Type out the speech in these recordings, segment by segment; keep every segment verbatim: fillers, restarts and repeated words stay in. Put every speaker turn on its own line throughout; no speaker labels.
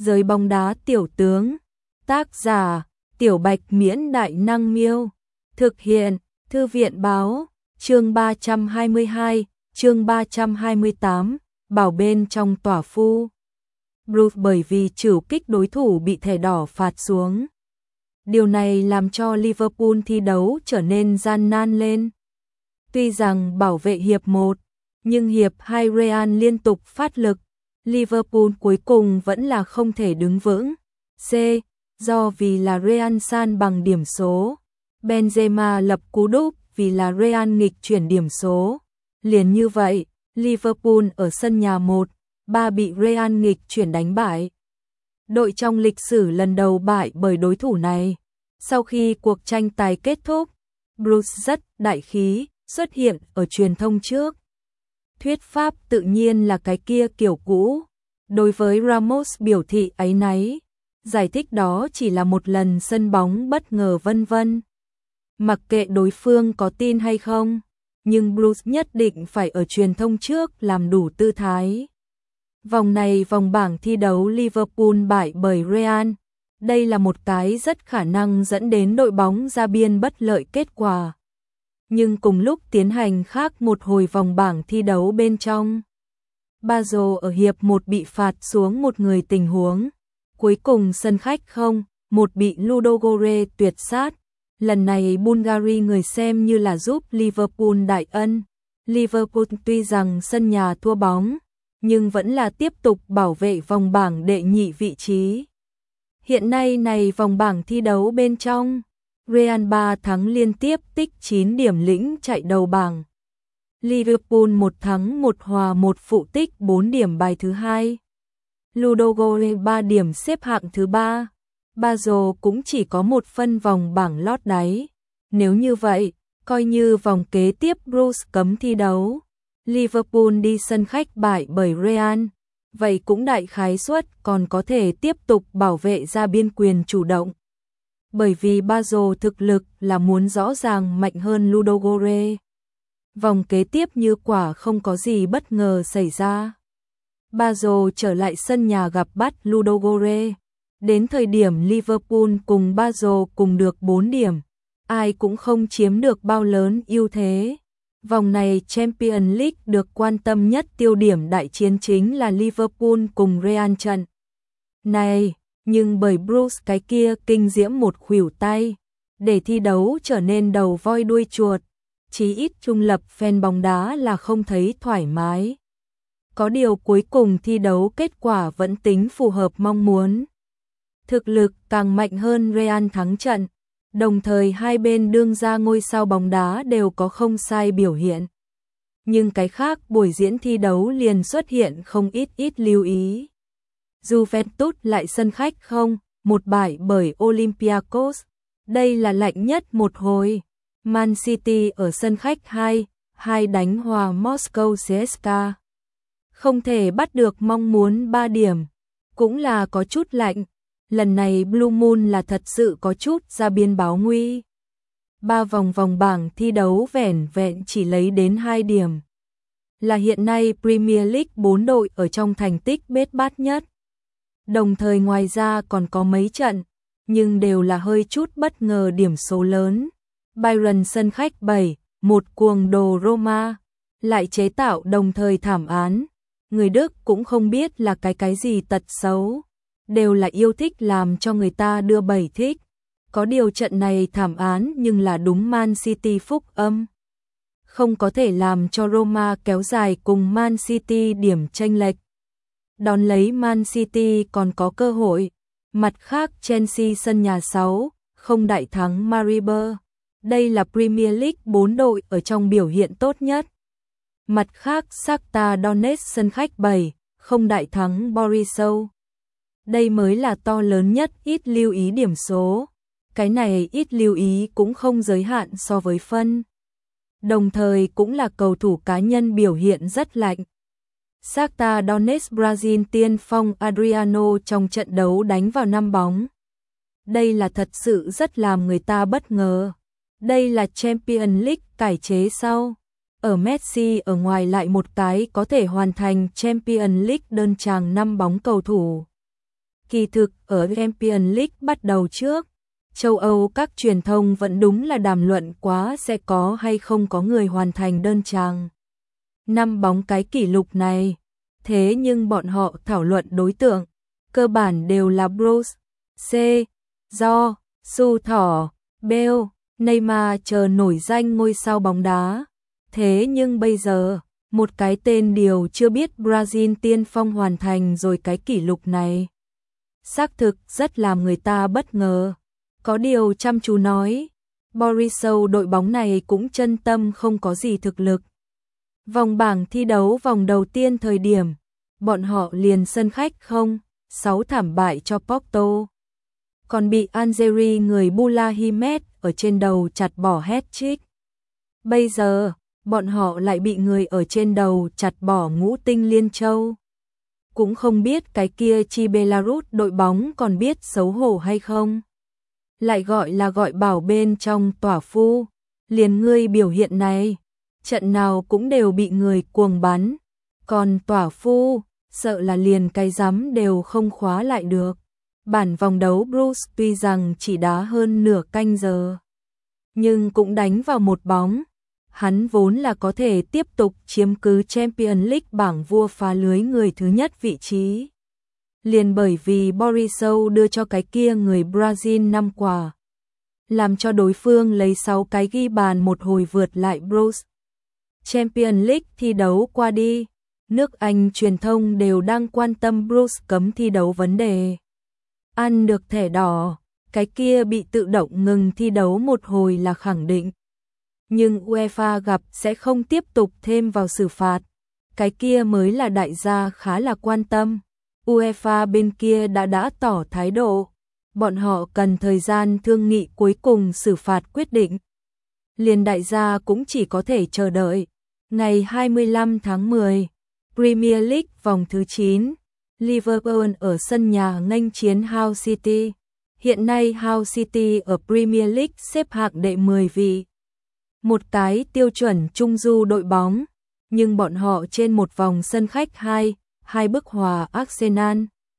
Giới bóng đá tiểu tướng. Tác giả: Tiểu Bạch Miễn Đại Năng Miêu. Thực hiện: Thư viện báo. Chương ba trăm hai mươi hai, chương ba trăm hai mươi tám, bảo bên trong tỏa phu. Bruce bởi vì trửu kích đối thủ bị thẻ đỏ phạt xuống. Điều này làm cho Liverpool thi đấu trở nên gian nan lên. Tuy rằng bảo vệ hiệp một, nhưng hiệp hai Real liên tục phát lực, Liverpool cuối cùng vẫn là không thể đứng vững. C. Do vì là Real san bằng điểm số, Benzema lập cú đúp vì là Real nghịch chuyển điểm số. Liền như vậy, Liverpool ở sân nhà một ba bị Real nghịch chuyển đánh bại. Đội trong lịch sử lần đầu bại bởi đối thủ này. Sau khi cuộc tranh tài kết thúc, Bruce rất đại khí xuất hiện ở truyền thông trước. Thuyết pháp tự nhiên là cái kia kiểu cũ. Đối với Ramos biểu thị áy náy, giải thích đó chỉ là một lần sân bóng bất ngờ vân vân. Mặc kệ đối phương có tin hay không, nhưng Bruce nhất định phải ở truyền thông trước làm đủ tư thái. Vòng này vòng bảng thi đấu Liverpool bại bởi Real. Đây là một cái rất khả năng dẫn đến đội bóng ra biên bất lợi kết quả. Nhưng cùng lúc tiến hành khác một hồi vòng bảng thi đấu bên trong, Basel ở hiệp một bị phạt xuống một người tình huống. Cuối cùng sân khách không một bị Ludogorets tuyệt sát. Lần này Bulgaria người xem như là giúp Liverpool đại ân. Liverpool tuy rằng sân nhà thua bóng, nhưng vẫn là tiếp tục bảo vệ vòng bảng đệ nhị vị trí. Hiện nay này vòng bảng thi đấu bên trong, Real ba thắng liên tiếp tích chín điểm lĩnh chạy đầu bảng. Liverpool một thắng một hòa một phụ tích bốn điểm bài thứ hai. Ludogorets ba điểm xếp hạng thứ ba. Basel cũng chỉ có một phân vòng bảng lót đáy. Nếu như vậy, coi như vòng kế tiếp Bruce cấm thi đấu, Liverpool đi sân khách bại bởi Real, vậy cũng đại khái suất còn có thể tiếp tục bảo vệ ra biên quyền chủ động. Bởi vì Basel thực lực là muốn rõ ràng mạnh hơn Ludogorets. Vòng kế tiếp như quả không có gì bất ngờ xảy ra, Basel trở lại sân nhà gặp bắt Ludogorets. Đến thời điểm Liverpool cùng Basel cùng được bốn điểm, ai cũng không chiếm được bao lớn ưu thế. Vòng này Champions League được quan tâm nhất tiêu điểm đại chiến chính là Liverpool cùng Real trận này, nhưng bởi Bruce cái kia kinh diễm một khuỷu tay, để thi đấu trở nên đầu voi đuôi chuột, chí ít trung lập fan bóng đá là không thấy thoải mái. Có điều cuối cùng thi đấu kết quả vẫn tính phù hợp mong muốn. Thực lực càng mạnh hơn Real thắng trận, đồng thời hai bên đương ra ngôi sao bóng đá đều có không sai biểu hiện. Nhưng cái khác buổi diễn thi đấu liền xuất hiện không ít ít lưu ý. Juventus lại sân khách không một bại bởi Olympiacos, đây là lạnh nhất một hồi. Man City ở sân khách hai hai đánh hòa Moscow xê ét ca. Không thể bắt được mong muốn ba điểm, cũng là có chút lạnh. Lần này Blue Moon là thật sự có chút ra biên báo nguy. Ba vòng vòng bảng thi đấu vẻn vẹn chỉ lấy đến hai điểm. Là hiện nay Premier League bốn đội ở trong thành tích bết bát nhất. Đồng thời ngoài ra còn có mấy trận, nhưng đều là hơi chút bất ngờ điểm số lớn. Bayern sân khách bảy một cuồng đồ Roma, lại chế tạo đồng thời thảm án. Người Đức cũng không biết là cái cái gì tật xấu, đều là yêu thích làm cho người ta đưa bẩy thích. Có điều trận này thảm án nhưng là đúng Man City phúc âm. Không có thể làm cho Roma kéo dài cùng Man City điểm chênh lệch. Đón lấy Man City còn có cơ hội. Mặt khác Chelsea sân nhà sáu không đại thắng Maribor. Đây là Premier League bốn đội ở trong biểu hiện tốt nhất. Mặt khác Shakhtar Donetsk sân khách bảy không đại thắng Borisov. Đây mới là to lớn nhất ít lưu ý điểm số. Cái này ít lưu ý cũng không giới hạn so với phân. Đồng thời cũng là cầu thủ cá nhân biểu hiện rất lạnh. Shakhtar Donetsk Brazil tiên phong Adriano trong trận đấu đánh vào năm bóng. Đây là thật sự rất làm người ta bất ngờ. Đây là Champions League cải chế sau. Ở Messi ở ngoài lại một cái có thể hoàn thành Champions League đơn chàng năm bóng cầu thủ. Kỳ thực ở Champions League bắt đầu trước, châu Âu các truyền thông vẫn đúng là đàm luận quá sẽ có hay không có người hoàn thành đơn chàng năm bóng cái kỷ lục này. Thế nhưng bọn họ thảo luận đối tượng, cơ bản đều là Bruce, C, Do, Su Thỏ, Bale, Neymar chờ nổi danh ngôi sao bóng đá. Thế nhưng bây giờ, một cái tên điều chưa biết Brazil tiên phong hoàn thành rồi cái kỷ lục này. Xác thực rất làm người ta bất ngờ. Có điều chăm chú nói, Borisov đội bóng này cũng chân tâm không có gì thực lực. Vòng bảng thi đấu vòng đầu tiên thời điểm, bọn họ liền sân khách không, sáu thảm bại cho Porto. Còn bị Algeria người Boulahimet ở trên đầu chặt bỏ hat-trick. Bây giờ, bọn họ lại bị người ở trên đầu chặt bỏ ngũ tinh Liên Châu. Cũng không biết cái kia chi Belarus đội bóng còn biết xấu hổ hay không. Lại gọi là gọi bảo bên trong tỏa phu, liền ngươi biểu hiện này, trận nào cũng đều bị người cuồng bắn. Còn tỏa phu, sợ là liền cái giám đều không khóa lại được. Bản vòng đấu Bruce tuy rằng chỉ đá hơn nửa canh giờ, nhưng cũng đánh vào một bóng. Hắn vốn là có thể tiếp tục chiếm cứ Champions League bảng vua phá lưới người thứ nhất vị trí. Liền bởi vì Borisov đưa cho cái kia người Brazil năm quả, làm cho đối phương lấy sáu cái ghi bàn một hồi vượt lại Bruce. Champions League thi đấu qua đi, nước Anh truyền thông đều đang quan tâm Bruce cấm thi đấu vấn đề. Ăn được thẻ đỏ, cái kia bị tự động ngừng thi đấu một hồi là khẳng định. Nhưng UEFA gặp sẽ không tiếp tục thêm vào xử phạt. Cái kia mới là đại gia khá là quan tâm. UEFA bên kia đã đã tỏ thái độ. Bọn họ cần thời gian thương nghị cuối cùng xử phạt quyết định. Liền đại gia cũng chỉ có thể chờ đợi. Ngày hai mươi lăm tháng mười, Premier League vòng thứ chín, Liverpool ở sân nhà nghênh chiến Hull City. Hiện nay Hull City ở Premier League xếp hạng đệ mười vị. Một cái tiêu chuẩn trung du đội bóng, nhưng bọn họ trên một vòng sân khách hai, hai bức hòa Arsenal.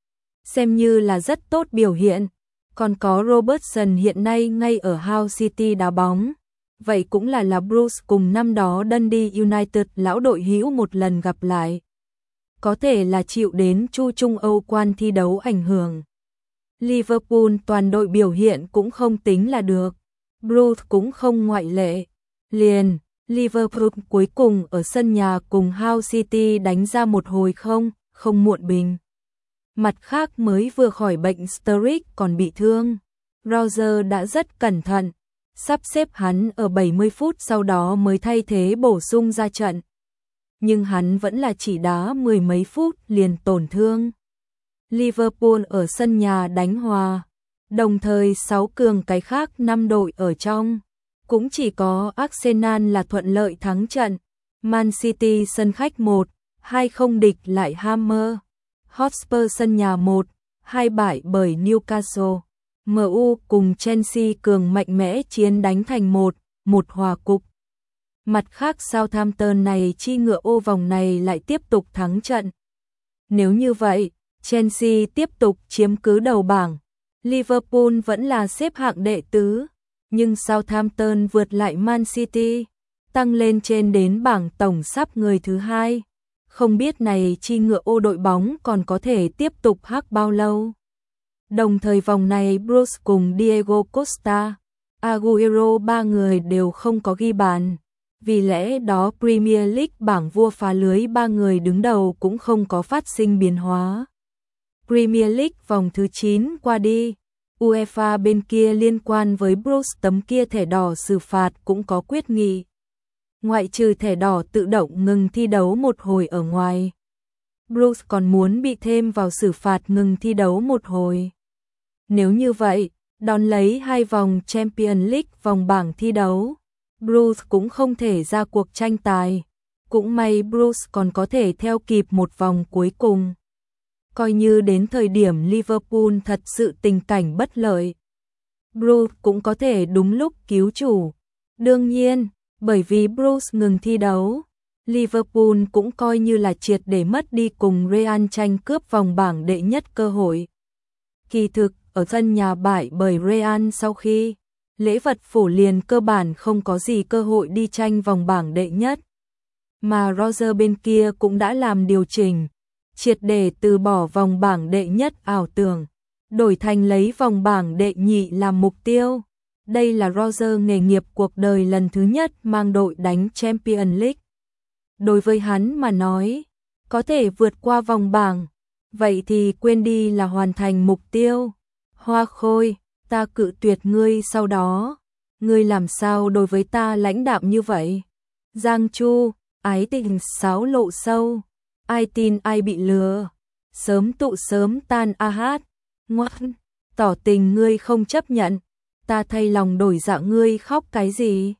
Xem như là rất tốt biểu hiện, còn có Robertson hiện nay ngay ở Hull City đá bóng. Vậy cũng là là Bruce cùng năm đó Dundee United lão đội hữu một lần gặp lại. Có thể là chịu đến chu Trung Âu quan thi đấu ảnh hưởng. Liverpool toàn đội biểu hiện cũng không tính là được. Bruce cũng không ngoại lệ. Liền, Liverpool cuối cùng ở sân nhà cùng Hull City đánh ra một hồi không, không muộn bình. Mặt khác mới vừa khỏi bệnh Sturridge còn bị thương. Roger đã rất cẩn thận, sắp xếp hắn ở bảy mươi phút sau đó mới thay thế bổ sung ra trận. Nhưng hắn vẫn là chỉ đá mười mấy phút liền tổn thương. Liverpool ở sân nhà đánh hòa, đồng thời sáu cường cái khác năm đội ở trong. Cũng chỉ có Arsenal là thuận lợi thắng trận. Man City sân khách một, hai không địch lại Hammer. Hotspur sân nhà một, hai bại bởi Newcastle. em u cùng Chelsea cường mạnh mẽ chiến đánh thành một, một hòa cục. Mặt khác Southampton này chi ngựa ô vòng này lại tiếp tục thắng trận. Nếu như vậy, Chelsea tiếp tục chiếm cứ đầu bảng. Liverpool vẫn là xếp hạng đệ tứ. Nhưng Southampton vượt lại Man City, tăng lên trên đến bảng tổng sắp người thứ hai. Không biết này chi ngựa ô đội bóng còn có thể tiếp tục hắc bao lâu. Đồng thời vòng này Bruce cùng Diego Costa, Agüero ba người đều không có ghi bàn. Vì lẽ đó Premier League bảng vua phá lưới ba người đứng đầu cũng không có phát sinh biến hóa. Premier League vòng thứ chín qua đi. UEFA bên kia liên quan với Bruce tấm kia thẻ đỏ xử phạt cũng có quyết nghị. Ngoại trừ thẻ đỏ tự động ngừng thi đấu một hồi ở ngoài, Bruce còn muốn bị thêm vào xử phạt ngừng thi đấu một hồi. Nếu như vậy, đón lấy hai vòng Champions League vòng bảng thi đấu, Bruce cũng không thể ra cuộc tranh tài. Cũng may Bruce còn có thể theo kịp một vòng cuối cùng. Coi như đến thời điểm Liverpool thật sự tình cảnh bất lợi, Bruce cũng có thể đúng lúc cứu chủ. Đương nhiên, bởi vì Bruce ngừng thi đấu, Liverpool cũng coi như là triệt để mất đi cùng Real tranh cướp vòng bảng đệ nhất cơ hội. Kỳ thực, ở sân nhà bại bởi Real sau khi lễ vật phủ liền cơ bản không có gì cơ hội đi tranh vòng bảng đệ nhất. Mà Roger bên kia cũng đã làm điều chỉnh, triệt để từ bỏ vòng bảng đệ nhất ảo tưởng, đổi thành lấy vòng bảng đệ nhị làm mục tiêu. Đây là Roger nghề nghiệp cuộc đời lần thứ nhất mang đội đánh Champions League. Đối với hắn mà nói, có thể vượt qua vòng bảng, vậy thì quên đi là hoàn thành mục tiêu. Hoa Khôi, ta cự tuyệt ngươi sau đó, ngươi làm sao đối với ta lãnh đạm như vậy? Giang Chu, ái tình sáo lộ sâu, ai tin ai bị lừa, sớm tụ sớm tan a hát, ngoan, tỏ tình ngươi không chấp nhận, ta thay lòng đổi dạ ngươi khóc cái gì?